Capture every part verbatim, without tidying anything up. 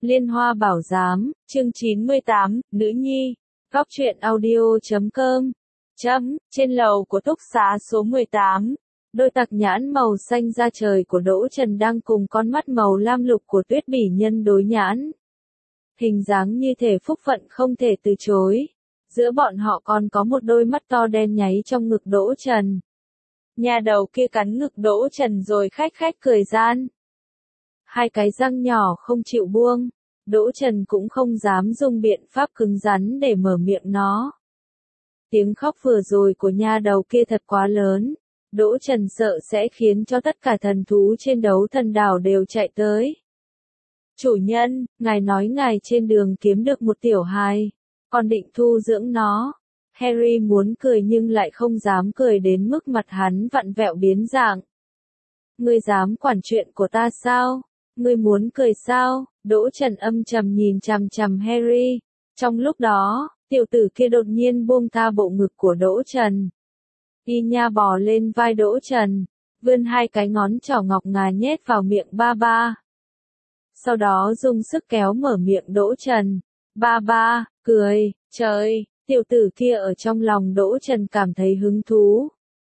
Liên Hoa Bảo Giám, chương chín mươi tám, Nữ Nhi, Góc truyện audio chấm com. Chấm, trên lầu của túc xá số mười tám, đôi tặc nhãn màu xanh da trời của Đỗ Trần đang cùng con mắt màu lam lục của Tuyết Bỉ Nhân đối nhãn. Hình dáng như thể phúc phận không thể từ chối. Giữa bọn họ còn có một đôi mắt to đen nháy trong ngực Đỗ Trần. Nhà đầu kia cắn ngực Đỗ Trần rồi khách khách cười gian. Hai cái răng nhỏ không chịu buông, Đỗ Trần cũng không dám dùng biện pháp cứng rắn để mở miệng nó. Tiếng khóc vừa rồi của nha đầu kia thật quá lớn, Đỗ Trần sợ sẽ khiến cho tất cả thần thú trên đấu thần đảo đều chạy tới. Chủ nhân, ngài nói ngài trên đường kiếm được một tiểu hài, còn định thu dưỡng nó. Harry muốn cười nhưng lại không dám cười đến mức mặt hắn vặn vẹo biến dạng. Ngươi dám quản chuyện của ta sao? Ngươi muốn cười sao? Đỗ Trần âm trầm nhìn chằm chằm Harry. Trong lúc đó, tiểu tử kia đột nhiên buông tha bộ ngực của Đỗ Trần. Y nha bò lên vai Đỗ Trần, vươn hai cái ngón trỏ ngọc ngà nhét vào miệng ba ba. Sau đó dùng sức kéo mở miệng Đỗ Trần. Ba ba, cười, trời, tiểu tử kia ở trong lòng Đỗ Trần cảm thấy hứng thú.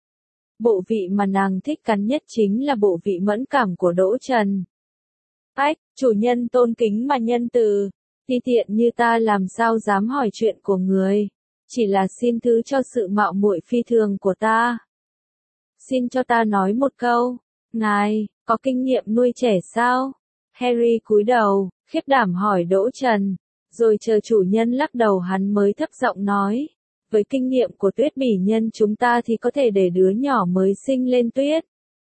Bộ vị mà nàng thích cắn nhất chính là bộ vị mẫn cảm của Đỗ Trần. Ách, chủ nhân tôn kính mà nhân từ, ti tiện như ta làm sao dám hỏi chuyện của người, chỉ là xin thứ cho sự mạo muội phi thường của ta. Xin cho ta nói một câu, ngài, có kinh nghiệm nuôi trẻ sao? Harry cúi đầu, khiếp đảm hỏi Đỗ Trần, rồi chờ chủ nhân lắc đầu hắn mới thấp giọng nói, với kinh nghiệm của Tuyết Bỉ Nhân chúng ta thì có thể để đứa nhỏ mới sinh lên tuyết.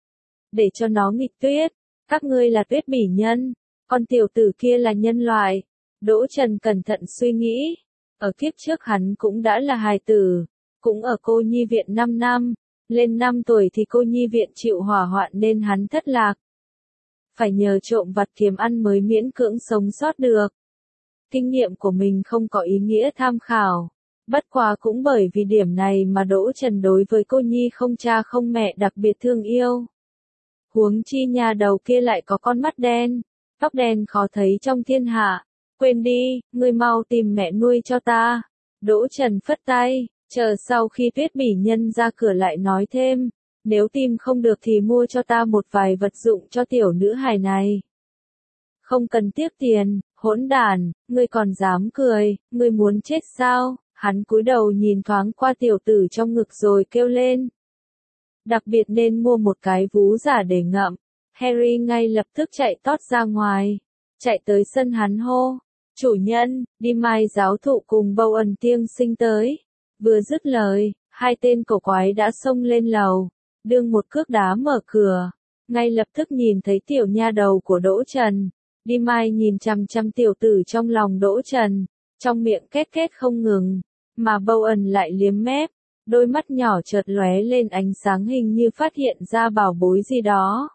Để cho nó nghịch tuyết. Các ngươi là Tuyết Bỉ Nhân, còn tiểu tử kia là nhân loại. Đỗ Trần cẩn thận suy nghĩ. Ở kiếp trước hắn cũng đã là hài tử, cũng ở cô nhi viện năm năm, lên năm tuổi thì cô nhi viện chịu hỏa hoạn nên hắn thất lạc. Phải nhờ trộm vặt kiếm ăn mới miễn cưỡng sống sót được. Kinh nghiệm của mình không có ý nghĩa tham khảo. Bất quá cũng bởi vì điểm này mà Đỗ Trần đối với cô nhi không cha không mẹ đặc biệt thương yêu. Huống chi nhà đầu kia lại có con mắt đen, tóc đen khó thấy trong thiên hạ. Quên đi, ngươi mau tìm mẹ nuôi cho ta. Đỗ Trần phất tay, chờ sau khi Tuyết Bỉ Nhân ra cửa lại nói thêm, nếu tìm không được thì mua cho ta một vài vật dụng cho tiểu nữ hài này. Không cần tiếc tiền, hỗn đản, ngươi còn dám cười, ngươi muốn chết sao? Hắn cúi đầu nhìn thoáng qua tiểu tử trong ngực rồi kêu lên. Đặc biệt nên mua một cái vú giả để ngậm. Harry ngay lập tức chạy tót ra ngoài. Chạy tới sân hắn hô. Chủ nhân, đi mai giáo thụ cùng Bowen tiên sinh tới. Vừa dứt lời, hai tên cổ quái đã xông lên lầu. Đương một cước đá mở cửa. Ngay lập tức nhìn thấy tiểu nha đầu của Đỗ Trần. Đi mai nhìn chằm chằm tiểu tử trong lòng Đỗ Trần. Trong miệng két két không ngừng. Mà Bowen lại liếm mép. Đôi mắt nhỏ chợt lóe lên ánh sáng hình như phát hiện ra bảo bối gì đó.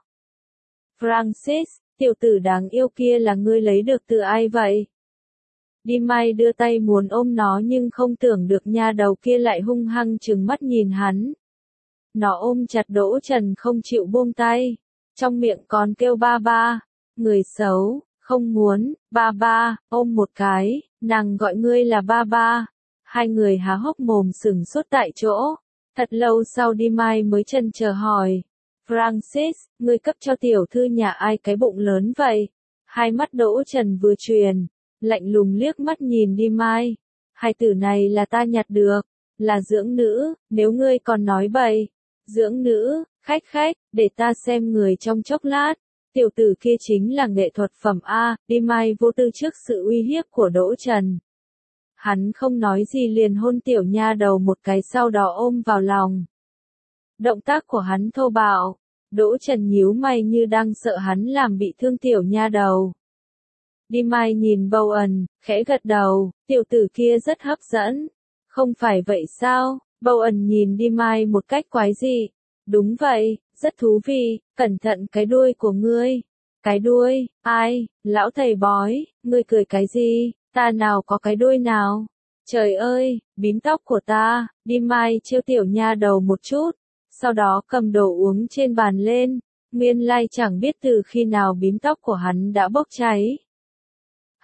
Francis, tiểu tử đáng yêu kia là ngươi lấy được từ ai vậy? Đi Mai đưa tay muốn ôm nó nhưng không tưởng được nha đầu kia lại hung hăng trừng mắt nhìn hắn. Nó ôm chặt Đỗ Trần không chịu buông tay. Trong miệng còn kêu ba ba. Người xấu, không muốn, ba ba, ôm một cái, nàng gọi ngươi là ba ba. Hai người há hốc mồm sửng sốt tại chỗ. Thật lâu sau đi Mai mới chần chờ hỏi. Francis, ngươi cấp cho tiểu thư nhà ai cái bụng lớn vậy? Hai mắt Đỗ Trần vừa truyền, lạnh lùng liếc mắt nhìn đi Mai. Hai tử này là ta nhặt được, là dưỡng nữ, nếu ngươi còn nói bậy. Dưỡng nữ, khách khách, để ta xem người trong chốc lát. Tiểu tử kia chính là nghệ thuật phẩm A, đi Mai vô tư trước sự uy hiếp của Đỗ Trần. Hắn không nói gì liền hôn tiểu nha đầu một cái sau đó ôm vào lòng. Động tác của hắn thô bạo, Đỗ Trần nhíu mày như đang sợ hắn làm bị thương tiểu nha đầu. Đi Mai nhìn Bowen, khẽ gật đầu, tiểu tử kia rất hấp dẫn. Không phải vậy sao? Bowen nhìn đi Mai một cách quái dị. Đúng vậy, rất thú vị, cẩn thận cái đuôi của ngươi. Cái đuôi, ai, lão thầy bói, ngươi cười cái gì? Ta nào có cái đuôi nào? Trời ơi, bím tóc của ta, đi Mai trêu tiểu nha đầu một chút, sau đó cầm đồ uống trên bàn lên, nguyên lai chẳng biết từ khi nào bím tóc của hắn đã bốc cháy.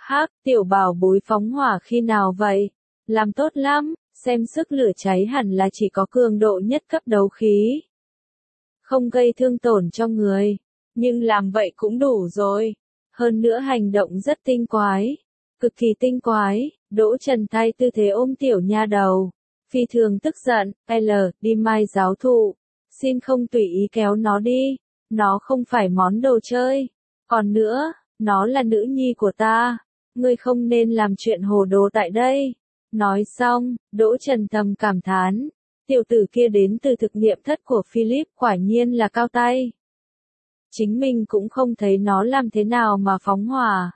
Hắc, tiểu bảo bối phóng hỏa khi nào vậy? Làm tốt lắm, xem sức lửa cháy hẳn là chỉ có cường độ nhất cấp đấu khí. Không gây thương tổn cho người, nhưng làm vậy cũng đủ rồi. Hơn nữa hành động rất tinh quái, cực kỳ tinh quái. Đỗ Trần thay tư thế ôm tiểu nha đầu, phi thường tức giận. L, đi mai giáo thụ, xin không tùy ý kéo nó đi, nó không phải món đồ chơi. Còn nữa, nó là nữ nhi của ta, ngươi không nên làm chuyện hồ đồ tại đây. Nói xong, Đỗ Trần thầm cảm thán, tiểu tử kia đến từ thực nghiệm thất của Philip quả nhiên là cao tay. Chính mình cũng không thấy nó làm thế nào mà phóng hỏa.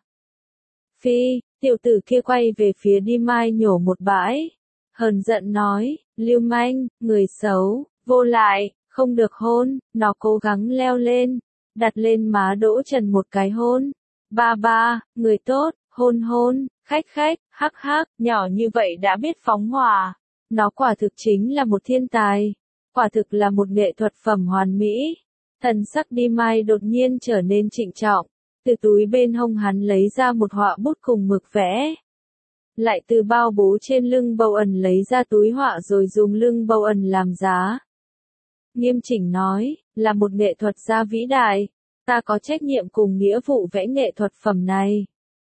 Phi, tiểu tử kia quay về phía Đi Mai nhổ một bãi, hờn giận nói, lưu manh, người xấu, vô lại, không được hôn. Nó cố gắng leo lên, đặt lên má Đỗ Trần một cái hôn. Ba ba, người tốt, hôn hôn, khách khách, hắc hắc, nhỏ như vậy đã biết phóng hỏa. Nó quả thực chính là một thiên tài, quả thực là một nghệ thuật phẩm hoàn mỹ. Thần sắc Đi Mai đột nhiên trở nên trịnh trọng, từ túi bên hông hắn lấy ra một họa bút cùng mực vẽ. Lại từ bao bố trên lưng bầu ẩn lấy ra túi họa rồi dùng lưng bầu ẩn làm giá. Nghiêm chỉnh nói, là một nghệ thuật gia vĩ đại, ta có trách nhiệm cùng nghĩa vụ vẽ nghệ thuật phẩm này.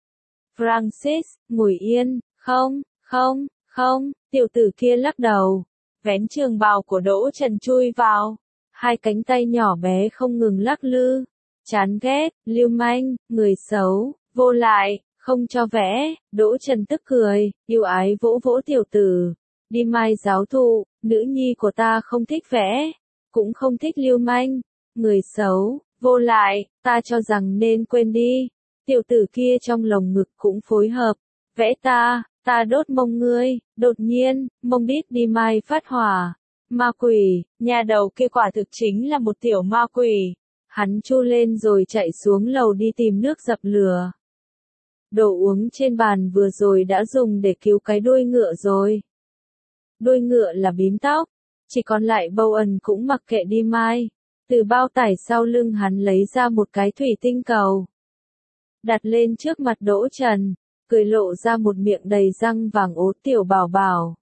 Francis, ngồi yên, không, không, không, tiểu tử kia lắc đầu, vén trường bào của Đỗ Trần chui vào, hai cánh tay nhỏ bé không ngừng lắc lư, chán ghét, lưu manh, người xấu, vô lại, không cho vẽ. Đỗ Trần tức cười, yêu ái vỗ vỗ tiểu tử, Đi Mai giáo thụ, nữ nhi của ta không thích vẽ, cũng không thích lưu manh, người xấu, vô lại, ta cho rằng nên quên đi. Tiểu tử kia trong lồng ngực cũng phối hợp, vẽ ta, ta đốt mông ngươi. Đột nhiên, mông đít Đi Mai phát hỏa. Ma quỷ, nhà đầu kia quả thực chính là một tiểu ma quỷ. Hắn chu lên rồi chạy xuống lầu đi tìm nước dập lửa. Đồ uống trên bàn vừa rồi đã dùng để cứu cái đuôi ngựa rồi. Đuôi ngựa là bím tóc, chỉ còn lại bầu ẩn cũng mặc kệ Đi Mai. Từ bao tải sau lưng hắn lấy ra một cái thủy tinh cầu, đặt lên trước mặt Đỗ Trần, cười lộ ra một miệng đầy răng vàng ố. Tiểu bảo bảo,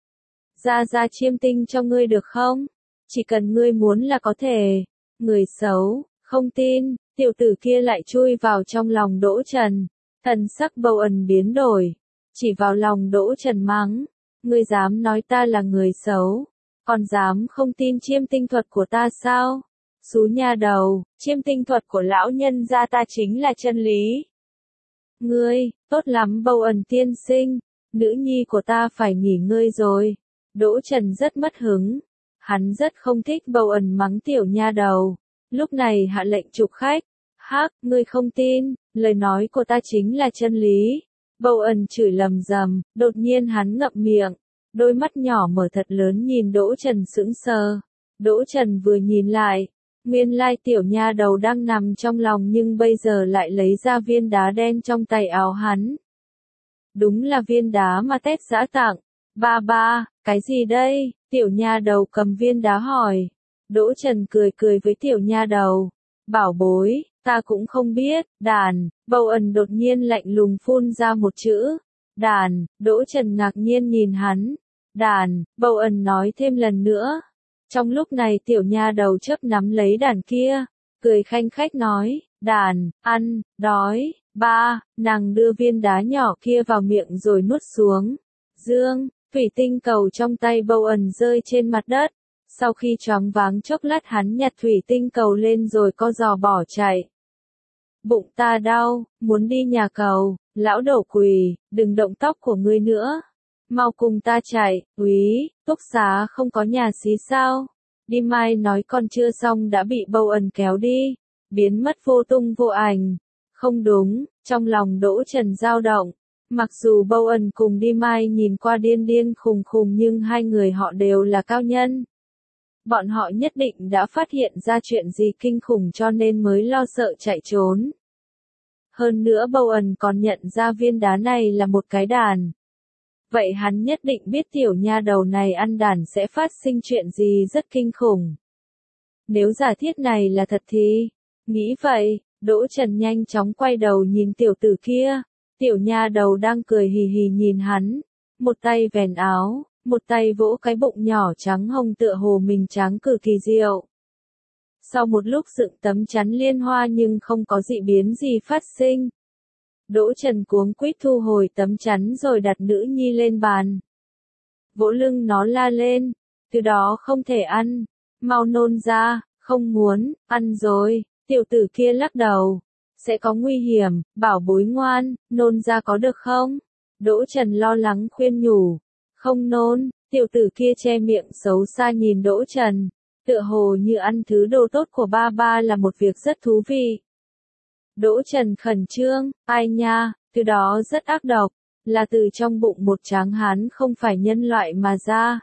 ra ra chiêm tinh cho ngươi được không? Chỉ cần ngươi muốn là có thể. Người xấu, không tin. Tiểu tử kia lại chui vào trong lòng Đỗ Trần, thần sắc bầu ẩn biến đổi, chỉ vào lòng Đỗ Trần mắng, ngươi dám nói ta là người xấu, còn dám không tin chiêm tinh thuật của ta sao? Xú nha đầu, chiêm tinh thuật của lão nhân gia ta chính là chân lý. Ngươi, tốt lắm bầu ẩn tiên sinh, nữ nhi của ta phải nghỉ ngơi rồi. Đỗ Trần rất mất hứng, hắn rất không thích bầu ẩn mắng tiểu nha đầu, lúc này hạ lệnh trục khách. Hắc, ngươi không tin, lời nói của ta chính là chân lý. Bầu ẩn chửi lầm rầm, đột nhiên hắn ngậm miệng, đôi mắt nhỏ mở thật lớn nhìn Đỗ Trần sững sờ. Đỗ Trần vừa nhìn lại, nguyên lai tiểu nha đầu đang nằm trong lòng nhưng bây giờ lại lấy ra viên đá đen trong tay áo hắn. Đúng là viên đá mà Tết giã tặng. Ba ba, cái gì đây? Tiểu nha đầu cầm viên đá hỏi. Đỗ Trần cười cười với tiểu nha đầu. Bảo bối, ta cũng không biết. Đàn, bầu ẩn đột nhiên lạnh lùng phun ra một chữ. Đàn, Đỗ Trần ngạc nhiên nhìn hắn. Đàn, bầu ẩn nói thêm lần nữa. Trong lúc này tiểu nha đầu chớp nắm lấy đàn kia, cười khanh khách nói, đàn, ăn, đói. Ba, nàng đưa viên đá nhỏ kia vào miệng rồi nuốt xuống. Dương, thủy tinh cầu trong tay bầu ẩn rơi trên mặt đất. Sau khi choáng váng chốc lát hắn nhặt thủy tinh cầu lên rồi co giò bỏ chạy. Bụng ta đau, muốn đi nhà cầu. Lão đổ quỳ, đừng động tóc của ngươi nữa. Mau cùng ta chạy. Úy, túc xá không có nhà xí sao? Đi Mai nói còn chưa xong đã bị bầu ẩn kéo đi, biến mất vô tung vô ảnh. Không đúng, trong lòng Đỗ Trần dao động. Mặc dù bầu ẩn cùng Đi Mai nhìn qua điên điên khùng khùng nhưng hai người họ đều là cao nhân. Bọn họ nhất định đã phát hiện ra chuyện gì kinh khủng cho nên mới lo sợ chạy trốn. Hơn nữa bầu ẩn còn nhận ra viên đá này là một cái đàn. Vậy hắn nhất định biết tiểu nha đầu này ăn đàn sẽ phát sinh chuyện gì rất kinh khủng. Nếu giả thiết này là thật thì, nghĩ vậy, Đỗ Trần nhanh chóng quay đầu nhìn tiểu tử kia, Tiểu nha đầu đang cười hì hì nhìn hắn, một tay vèn áo, một tay vỗ cái bụng nhỏ trắng hồng tựa hồ mình trắng cực kỳ diệu. Sau một lúc dựng tấm chắn liên hoa nhưng không có dị biến gì phát sinh. Đỗ Trần cuống quýt thu hồi tấm chắn rồi đặt nữ nhi lên bàn. Vỗ lưng nó la lên, từ đó không thể ăn, mau nôn ra, không muốn, ăn rồi, tiểu tử kia lắc đầu. Sẽ có nguy hiểm, bảo bối ngoan, nôn ra có được không? Đỗ Trần lo lắng khuyên nhủ. Không nôn, tiểu tử kia che miệng xấu xa nhìn Đỗ Trần. Tựa hồ như ăn thứ đồ tốt của ba ba là một việc rất thú vị. Đỗ Trần khẩn trương, ai nha, từ đó rất ác độc, là từ trong bụng một tráng hán không phải nhân loại mà ra.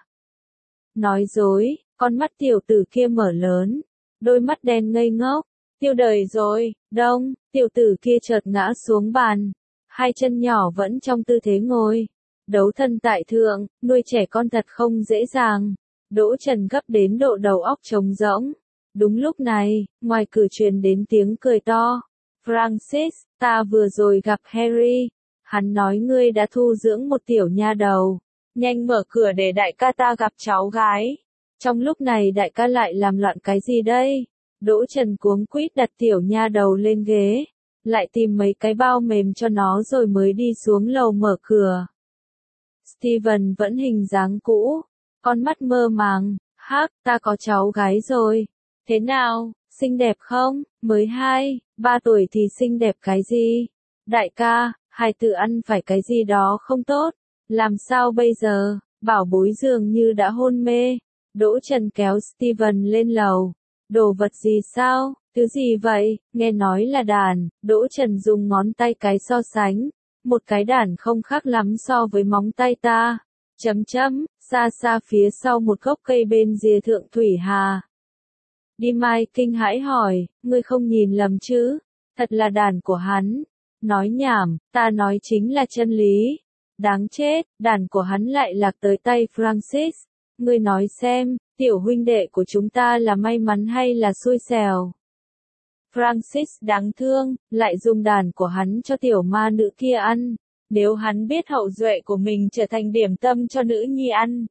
Nói dối, con mắt tiểu tử kia mở lớn, đôi mắt đen ngây ngốc, tiêu đời rồi, đông, tiểu tử kia chợt ngã xuống bàn, hai chân nhỏ vẫn trong tư thế ngồi. Đấu thân tại thượng, nuôi trẻ con thật không dễ dàng. Đỗ Trần gấp đến độ đầu óc trống rỗng. Đúng lúc này, ngoài cửa truyền đến tiếng cười to. Francis, ta vừa rồi gặp Harry. Hắn nói ngươi đã thu dưỡng một tiểu nha đầu. Nhanh mở cửa để đại ca ta gặp cháu gái. Trong lúc này đại ca lại làm loạn cái gì đây? Đỗ Trần cuống quýt đặt tiểu nha đầu lên ghế. Lại tìm mấy cái bao mềm cho nó rồi mới đi xuống lầu mở cửa. Steven vẫn hình dáng cũ, con mắt mơ màng, hắc, ta có cháu gái rồi. Thế nào, xinh đẹp không? Mới hai, ba tuổi thì xinh đẹp cái gì? Đại ca, hài tử ăn phải cái gì đó không tốt, làm sao bây giờ? Bảo bối dường như đã hôn mê. Đỗ Trần kéo Steven lên lầu. Đồ vật gì sao? Thứ gì vậy? Nghe nói là đàn. Đỗ Trần dùng ngón tay cái so sánh. Một cái đàn không khác lắm so với móng tay ta. Chấm chấm, xa xa phía sau một gốc cây bên rìa thượng Thủy Hà. Đi Mai kinh hãi hỏi, ngươi không nhìn lầm chứ? Thật là đàn của hắn. Nói nhảm, ta nói chính là chân lý. Đáng chết, đàn của hắn lại lạc tới tay Francis. Ngươi nói xem, tiểu huynh đệ của chúng ta là may mắn hay là xui xẻo? Francis đáng thương, lại dùng đàn của hắn cho tiểu ma nữ kia ăn. Nếu hắn biết hậu duệ của mình trở thành điểm tâm cho nữ nhi ăn.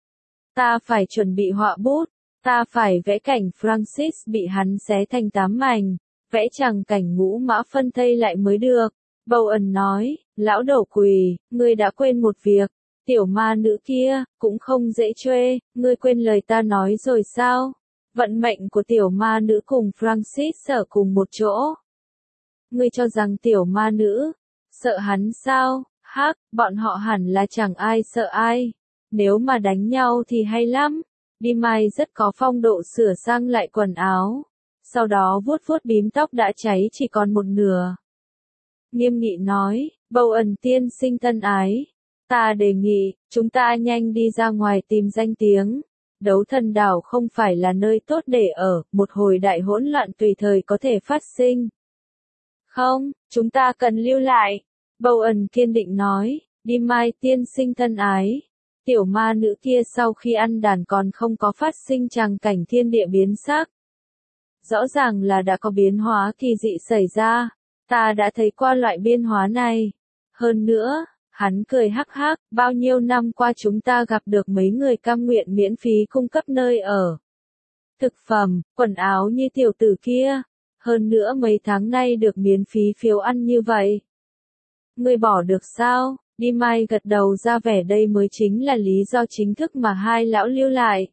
Ta phải chuẩn bị họa bút, ta phải vẽ cảnh Francis bị hắn xé thành tám mảnh, vẽ chẳng cảnh ngũ mã phân thây lại mới được. Bowen nói, lão đầu quỳ, ngươi đã quên một việc. Tiểu ma nữ kia, cũng không dễ truê, ngươi quên lời ta nói rồi sao? Vận mệnh của tiểu ma nữ cùng Francis ở cùng một chỗ. Ngươi cho rằng tiểu ma nữ, sợ hắn sao? Hắc, bọn họ hẳn là chẳng ai sợ ai. Nếu mà đánh nhau thì hay lắm. Đi Mai rất có phong độ sửa sang lại quần áo. Sau đó vuốt vuốt bím tóc đã cháy chỉ còn một nửa. Nghiêm nghị nói, Bowen tiên sinh thân ái. Ta đề nghị, chúng ta nhanh đi ra ngoài tìm danh tiếng. Đấu thần đảo không phải là nơi tốt để ở, một hồi đại hỗn loạn tùy thời có thể phát sinh. Không, chúng ta cần lưu lại. Bowen kiên định nói, đi Mai tiên sinh thân ái. Tiểu ma nữ kia sau khi ăn đàn còn không có phát sinh tràng cảnh thiên địa biến sắc. Rõ ràng là đã có biến hóa kỳ dị xảy ra. Ta đã thấy qua loại biến hóa này. Hơn nữa, hắn cười hắc hắc, bao nhiêu năm qua chúng ta gặp được mấy người cam nguyện miễn phí cung cấp nơi ở. Thực phẩm, quần áo như tiểu tử kia. Hơn nữa mấy tháng nay được miễn phí phiếu ăn như vậy. Ngươi bỏ được sao? Đi Mai gật đầu ra vẻ đây mới chính là lý do chính thức mà hai lão lưu lại.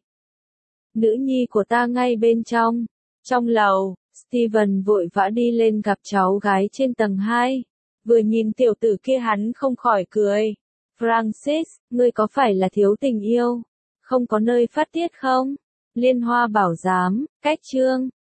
Nữ nhi của ta ngay bên trong. Trong lầu, Steven vội vã đi lên gặp cháu gái trên tầng hai. Vừa nhìn tiểu tử kia hắn không khỏi cười. Francis, ngươi có phải là thiếu tình yêu? Không có nơi phát tiết không? Liên Hoa bảo giám, cách chương.